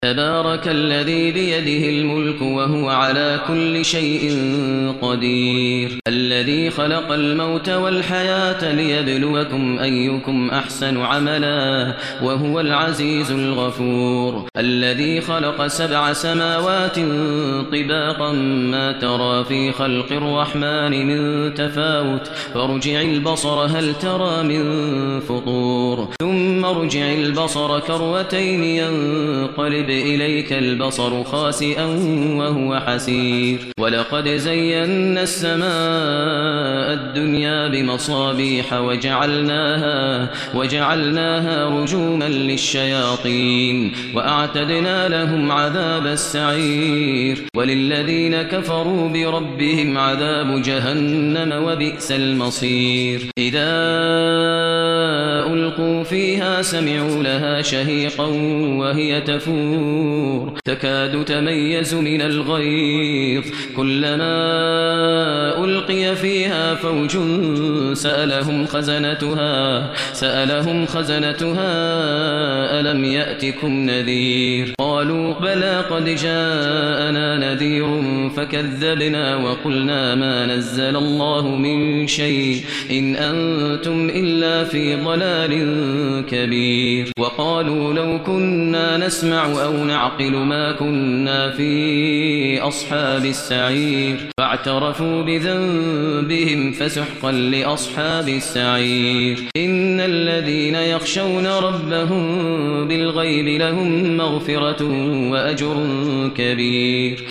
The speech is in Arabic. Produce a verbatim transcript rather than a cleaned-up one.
تبارك الذي بيده الملك وهو على كل شيء قدير الذي خلق الموت والحياة ليبلوكم أيكم أحسن عملا وهو العزيز الغفور الذي خلق سبع سماوات طباقا ما ترى في خلق الرحمن من تفاوت فارجع البصر هل ترى من فطور ثم ارجع البصر كرتين ينقلب إليك البصر خاسئا وهو حسير ولقد زينا السماء الدنيا بمصابيح وجعلناها وجعلناها رجوما للشياطين وأعتدنا لهم عذاب السعير وللذين كفروا بربهم عذاب جهنم وبئس المصير إذا ألقوا فيها سمعوا لها شهيقا وهي تفور تكاد تميز من الغيظ كلما ألقي فيها فوج سألهم خزنتها سألهم خزنتها ألم يأتكم نذير قالوا بلى قد جاءنا نذير فكذبنا وقلنا ما نزل الله من شيء إن أنتم إلا في ضلال كبير وقالوا لو كنا نسمع أو نعقل ما كنا في أصحاب السعير فاعترفوا بذنبهم فسحقا لأصحاب السعير إن الذين يخشون ربهم بالغيب لهم مغفرة وأجر كبير